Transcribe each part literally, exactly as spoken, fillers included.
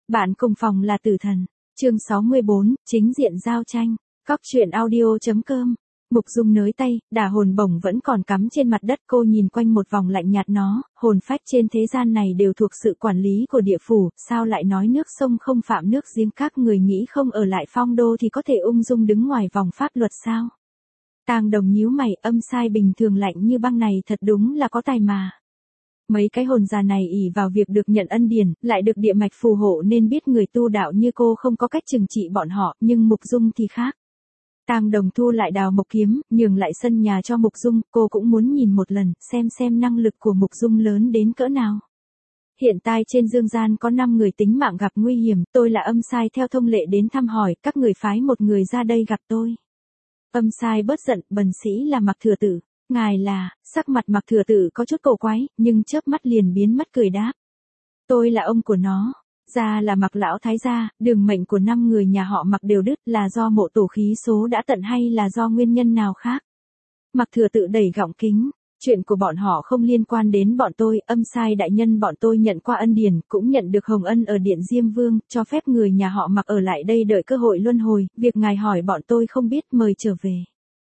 Bạn cùng phòng là tử thần. Chương sáu mươi bốn, chính diện giao tranh. Cóc truyện audio.com. Mục Dung nới tay, đà hồn bổng vẫn còn cắm trên mặt đất, cô nhìn quanh một vòng lạnh nhạt nó, hồn phách trên thế gian này đều thuộc sự quản lý của địa phủ, sao lại nói nước sông không phạm nước giếng, các người nghĩ không ở lại phong đô thì có thể ung dung đứng ngoài vòng pháp luật sao? Tang Đồng nhíu mày, âm sai bình thường lạnh như băng này thật đúng là có tài mà. Mấy cái hồn già này ỷ vào việc được nhận ân điển, lại được địa mạch phù hộ nên biết người tu đạo như cô không có cách trừng trị bọn họ, nhưng Mục Dung thì khác. Tang Đồng thu lại đào mộc kiếm, nhường lại sân nhà cho Mục Dung, cô cũng muốn nhìn một lần, xem xem năng lực của Mục Dung lớn đến cỡ nào. Hiện tại trên dương gian có năm người tính mạng gặp nguy hiểm, tôi là âm sai theo thông lệ đến thăm hỏi, các người phái một người ra đây gặp tôi. Âm sai bớt giận, bần sĩ là Mạc Thừa Tử. Ngài là, sắc mặt Mạc Thừa Tử có chút cổ quái, nhưng chớp mắt liền biến mất cười đáp. Tôi là ông của nó. Gia là Mạc lão thái gia, đường mệnh của năm người nhà họ Mạc đều đứt, là do mộ tổ khí số đã tận hay là do nguyên nhân nào khác? Mạc Thừa Tự đẩy gọng kính, chuyện của bọn họ không liên quan đến bọn tôi, âm sai đại nhân bọn tôi nhận qua ân điển, cũng nhận được hồng ân ở điện Diêm Vương, cho phép người nhà họ Mạc ở lại đây đợi cơ hội luân hồi, việc ngài hỏi bọn tôi không biết, mời trở về.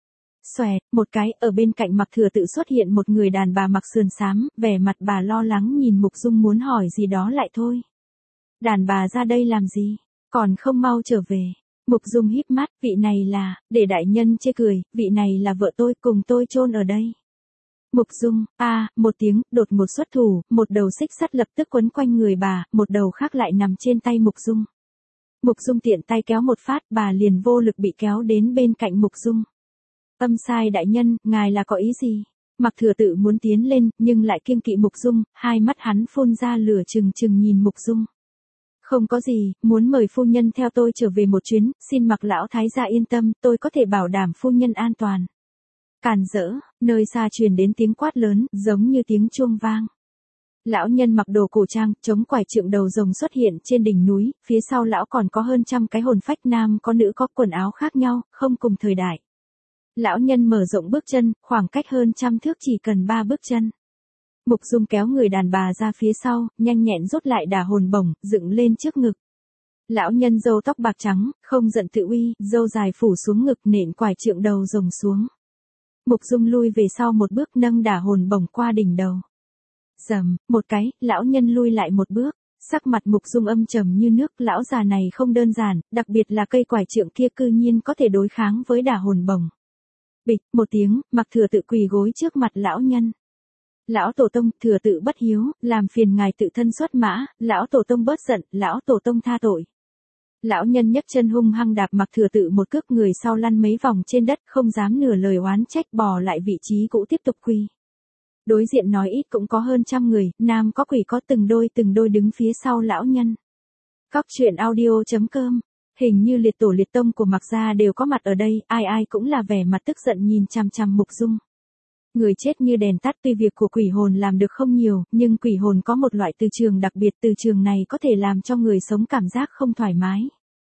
Xoẹt, một cái, ở bên cạnh Mạc Thừa Tự xuất hiện một người đàn bà mặc sườn xám, vẻ mặt bà lo lắng nhìn Mục Dung muốn hỏi gì đó lại thôi. Đàn bà ra đây làm gì? Còn không mau trở về. Mục Dung híp mắt, vị này là, để đại nhân chê cười, vị này là vợ tôi, cùng tôi chôn ở đây. Mục Dung, a, à, một tiếng, đột ngột xuất thủ, một đầu xích sắt lập tức quấn quanh người bà, một đầu khác lại nằm trên tay Mục Dung. Mục Dung tiện tay kéo một phát, bà liền vô lực bị kéo đến bên cạnh Mục Dung. Âm sai đại nhân, ngài là có ý gì? Mạc Thừa Tự muốn tiến lên, nhưng lại kiêng kỵ Mục Dung, hai mắt hắn phun ra lửa trừng trừng nhìn Mục Dung. Không có gì, muốn mời phu nhân theo tôi trở về một chuyến, xin Mạc lão thái gia yên tâm, tôi có thể bảo đảm phu nhân an toàn. Càn rỡ, nơi xa truyền đến tiếng quát lớn, giống như tiếng chuông vang. Lão nhân mặc đồ cổ trang, chống quải trượng đầu rồng xuất hiện trên đỉnh núi, phía sau lão còn có hơn trăm cái hồn phách nam có nữ có quần áo khác nhau, không cùng thời đại. Lão nhân mở rộng bước chân, khoảng cách hơn trăm thước chỉ cần ba bước chân. Mục Dung kéo người đàn bà ra phía sau, nhanh nhẹn rút lại đà hồn bổng, dựng lên trước ngực. Lão nhân râu tóc bạc trắng, không giận tự uy, râu dài phủ xuống ngực nện quải trượng đầu rồng xuống. Mục Dung lui về sau một bước nâng đà hồn bổng qua đỉnh đầu. Rầm, một cái, lão nhân lui lại một bước. Sắc mặt Mục Dung âm trầm như nước, lão già này không đơn giản, đặc biệt là cây quải trượng kia cư nhiên có thể đối kháng với đà hồn bổng. Bịch, một tiếng, Mạc Thừa Tự quỳ gối trước mặt lão nhân. Lão tổ tông, Thừa Tự bất hiếu, làm phiền ngài tự thân xuất mã, lão tổ tông bớt giận, lão tổ tông tha tội. Lão nhân nhấc chân hung hăng đạp Mạc Thừa Tự một cước, người sau lăn mấy vòng trên đất, không dám nửa lời oán trách, bò lại vị trí cũ tiếp tục quỳ. Đối diện nói ít cũng có hơn trăm người, nam có quỷ có từng đôi từng đôi đứng phía sau lão nhân. Cóc truyện audio.com. Hình như liệt tổ liệt tông của Mạc gia đều có mặt ở đây, ai ai cũng là vẻ mặt tức giận nhìn chằm chằm Mục Dung. Người chết như đèn tắt, tuy việc của quỷ hồn làm được không nhiều, nhưng quỷ hồn có một loại từ trường đặc biệt, từ trường này có thể làm cho người sống cảm giác không thoải mái.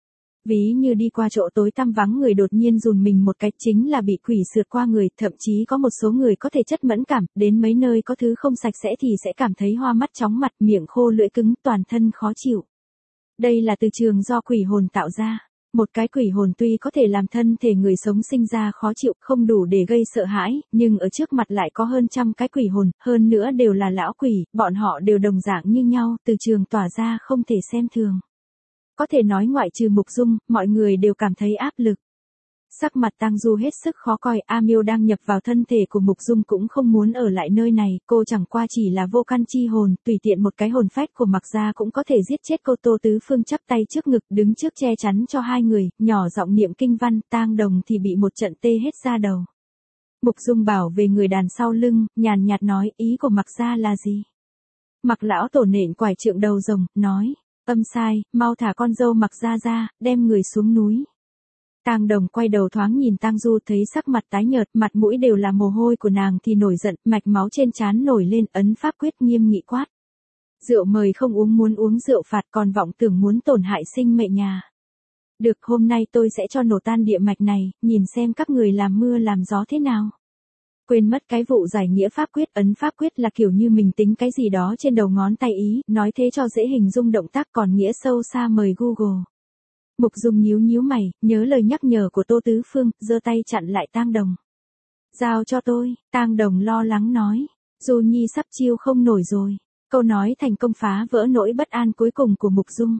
Ví như đi qua chỗ tối tăm vắng người đột nhiên rùn mình một cái, chính là bị quỷ sượt qua người, thậm chí có một số người có thể chất mẫn cảm, đến mấy nơi có thứ không sạch sẽ thì sẽ cảm thấy hoa mắt chóng mặt, miệng khô lưỡi cứng, toàn thân khó chịu. Đây là từ trường do quỷ hồn tạo ra. Một cái quỷ hồn tuy có thể làm thân thể người sống sinh ra khó chịu, không đủ để gây sợ hãi, nhưng ở trước mặt lại có hơn trăm cái quỷ hồn, hơn nữa đều là lão quỷ, bọn họ đều đồng dạng như nhau, từ trường tỏa ra không thể xem thường. Có thể nói ngoại trừ Mục Dung, mọi người đều cảm thấy áp lực. Sắc mặt Tang Du hết sức khó coi, A Miêu đang nhập vào thân thể của Mục Dung cũng không muốn ở lại nơi này, cô chẳng qua chỉ là vô căn chi hồn, tùy tiện một cái hồn phách của Mạc gia cũng có thể giết chết cô. Tô Tứ Phương chắp tay trước ngực, đứng trước che chắn cho hai người, nhỏ giọng niệm kinh văn, Tang Đồng thì bị một trận tê hết da đầu. Mục Dung bảo về người đàn sau lưng, nhàn nhạt nói, ý của Mạc gia là gì? Mạc lão tổ nện quải trượng đầu rồng, nói, âm sai, mau thả con dâu Mạc gia ra, đem người xuống núi. Tang Đồng quay đầu thoáng nhìn Tang Du, thấy sắc mặt tái nhợt, mặt mũi đều là mồ hôi của nàng thì nổi giận, mạch máu trên trán nổi lên, ấn pháp quyết nghiêm nghị quát. Rượu mời không uống, muốn uống rượu phạt, còn vọng tưởng muốn tổn hại sinh mệnh nhà. Được, hôm nay tôi sẽ cho nổ tan địa mạch này, nhìn xem các người làm mưa làm gió thế nào. Quên mất cái vụ giải nghĩa pháp quyết, ấn pháp quyết là kiểu như mình tính cái gì đó trên đầu ngón tay ý, nói thế cho dễ hình dung động tác, còn nghĩa sâu xa mời Google. Mục Dung nhíu nhíu mày, nhớ lời nhắc nhở của Tô Tứ Phương, giơ tay chặn lại Tang Đồng. Giao cho tôi, Tang Đồng lo lắng nói. Du Nhi sắp chiêu không nổi rồi. Câu nói thành công phá vỡ nỗi bất an cuối cùng của Mục Dung.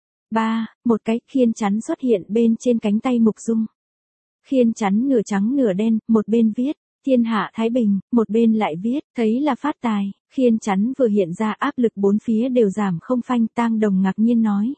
Ba, một cái khiên chắn xuất hiện bên trên cánh tay Mục Dung. Khiên chắn nửa trắng nửa đen, một bên viết, thiên hạ thái bình, một bên lại viết, thấy là phát tài. Khiên chắn vừa hiện ra áp lực bốn phía đều giảm không phanh. Tang Đồng ngạc nhiên nói.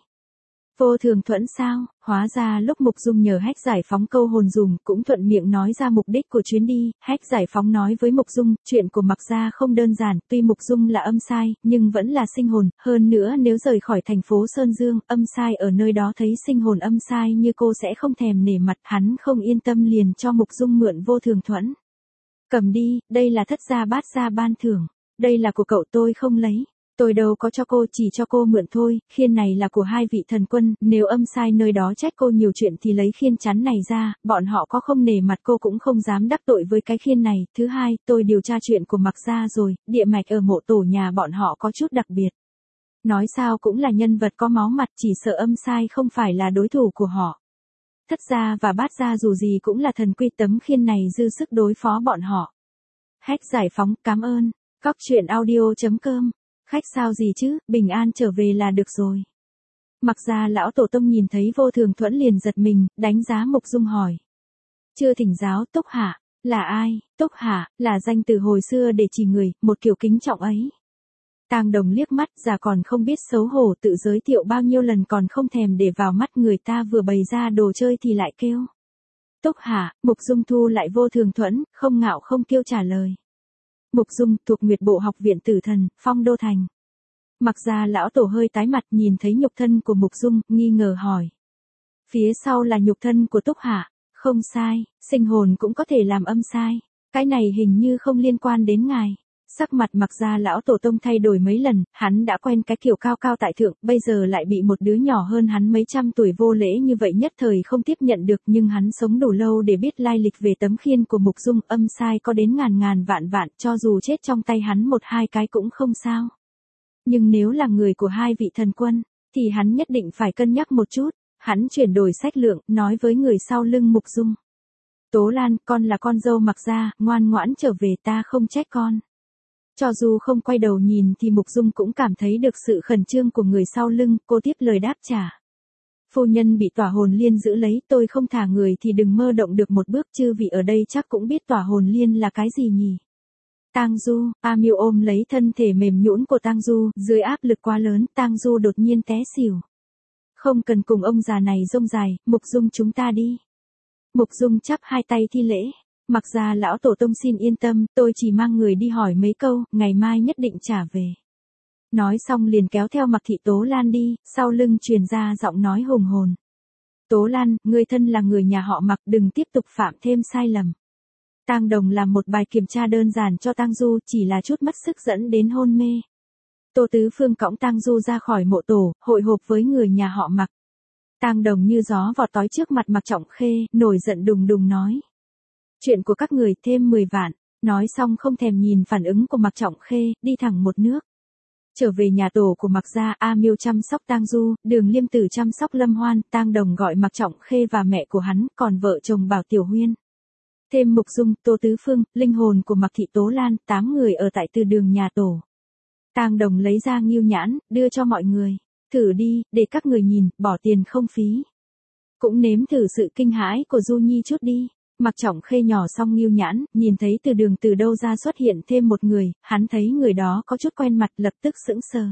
Vô thường thuẫn sao, hóa ra lúc Mục Dung nhờ Hách giải phóng câu hồn dùm, cũng thuận miệng nói ra mục đích của chuyến đi. Hách giải phóng nói với Mục Dung, chuyện của Mặc gia không đơn giản, tuy Mục Dung là âm sai, nhưng vẫn là sinh hồn, hơn nữa nếu rời khỏi thành phố Sơn Dương, âm sai ở nơi đó thấy sinh hồn âm sai như cô sẽ không thèm nể mặt, hắn không yên tâm liền cho Mục Dung mượn vô thường thuẫn. Cầm đi, đây là thất gia bát gia ban thưởng, đây là của cậu tôi không lấy. Tôi đâu có cho cô, chỉ cho cô mượn thôi, khiên này là của hai vị thần quân, nếu âm sai nơi đó trách cô nhiều chuyện thì lấy khiên chắn này ra, bọn họ có không nể mặt cô cũng không dám đắc tội với cái khiên này. Thứ hai, tôi điều tra chuyện của Mặc gia rồi, địa mạch ở mộ tổ nhà bọn họ có chút đặc biệt. Nói sao cũng là nhân vật có máu mặt, chỉ sợ âm sai không phải là đối thủ của họ. Thất gia và bát gia dù gì cũng là thần quy, tấm khiên này dư sức đối phó bọn họ. Hách giải phóng, cảm ơn. Cóc truyện audio chấm com. Khách sao gì chứ, bình an trở về là được rồi. Mặc gia lão tổ tông nhìn thấy vô thường thuẫn liền giật mình, đánh giá Mục Dung hỏi. Chưa thỉnh giáo, Túc Hạ, là ai? Túc Hạ, là danh từ hồi xưa để chỉ người, một kiểu kính trọng ấy. Tang Đồng liếc mắt, già còn không biết xấu hổ, tự giới thiệu bao nhiêu lần còn không thèm để vào mắt người ta, vừa bày ra đồ chơi thì lại kêu. Túc Hạ, Mục Dung thu lại vô thường thuẫn, không ngạo không kiêu trả lời. Mục Dung, thuộc Nguyệt Bộ Học viện Tử Thần, Phong Đô Thành. Mặc gia lão tổ hơi tái mặt, nhìn thấy nhục thân của Mục Dung, nghi ngờ hỏi. Phía sau là nhục thân của Túc Hạ, không sai, sinh hồn cũng có thể làm âm sai, cái này hình như không liên quan đến ngài. Sắc mặt Mặc gia lão tổ tông thay đổi mấy lần, hắn đã quen cái kiểu cao cao tại thượng, bây giờ lại bị một đứa nhỏ hơn hắn mấy trăm tuổi vô lễ như vậy, nhất thời không tiếp nhận được, nhưng hắn sống đủ lâu để biết lai lịch về tấm khiên của Mục Dung, âm sai có đến ngàn ngàn vạn vạn, cho dù chết trong tay hắn một hai cái cũng không sao. Nhưng nếu là người của hai vị thần quân, thì hắn nhất định phải cân nhắc một chút. Hắn chuyển đổi sách lượng, nói với người sau lưng Mục Dung. Tố Lan, con là con dâu Mặc gia, ngoan ngoãn trở về, ta không trách con. Cho dù không quay đầu nhìn thì Mục Dung cũng cảm thấy được sự khẩn trương của người sau lưng, cô tiếp lời đáp trả. Phu nhân bị tỏa hồn liên giữ lấy, tôi không thả người thì đừng mơ động được một bước, chư vị ở đây chắc cũng biết tỏa hồn liên là cái gì nhỉ. Tang Du, A Miêu ôm lấy thân thể mềm nhũn của Tang Du, dưới áp lực quá lớn, Tang Du đột nhiên té xỉu. Không cần cùng ông già này rông dài, Mục Dung chúng ta đi. Mục Dung chắp hai tay thi lễ. Mặc gia lão tổ tông xin yên tâm, tôi chỉ mang người đi hỏi mấy câu, ngày mai nhất định trả về. Nói xong liền kéo theo Mặc thị Tố Lan đi, sau lưng truyền ra giọng nói hùng hồn. Tố Lan, người thân là người nhà họ Mặc, đừng tiếp tục phạm thêm sai lầm. Tang Đồng làm một bài kiểm tra đơn giản cho Tang Du, chỉ là chút mất sức dẫn đến hôn mê. Tô Tứ Phương cõng Tang Du ra khỏi mộ tổ, hội họp với người nhà họ Mặc. Tang Đồng như gió vọt tói trước mặt Mặc Trọng Khê, nổi giận đùng đùng nói. Chuyện của các người thêm mười vạn, nói xong không thèm nhìn phản ứng của Mặc Trọng Khê, đi thẳng một nước. Trở về nhà tổ của Mặc gia, A Miêu chăm sóc Tang Du, Đường Liêm Tử chăm sóc Lâm Hoan, Tang Đồng gọi Mặc Trọng Khê và mẹ của hắn, còn vợ chồng Bảo Tiểu Huyên. Thêm Mục Dung, Tô Tứ Phương, linh hồn của Mặc thị Tố Lan, tám người ở tại từ đường nhà tổ. Tang Đồng lấy ra ngưu nhãn, đưa cho mọi người. Thử đi, để các người nhìn, bỏ tiền không phí. Cũng nếm thử sự kinh hãi của Du Nhi chút đi. Mặc Trọng Khê nhỏ xong ngưu nhãn, nhìn thấy từ đường từ đâu ra xuất hiện thêm một người, hắn thấy người đó có chút quen mặt, lập tức sững sờ.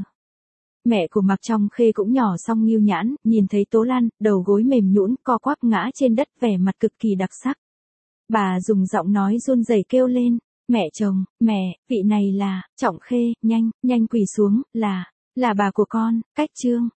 Mẹ của Mặc Trọng Khê cũng nhỏ xong ngưu nhãn, nhìn thấy Tố Lan, đầu gối mềm nhũn, co quắp ngã trên đất, vẻ mặt cực kỳ đặc sắc. Bà dùng giọng nói run rẩy kêu lên, mẹ chồng, mẹ, vị này là, Trọng Khê, nhanh, nhanh quỳ xuống, là, là bà của con, Cách Trương.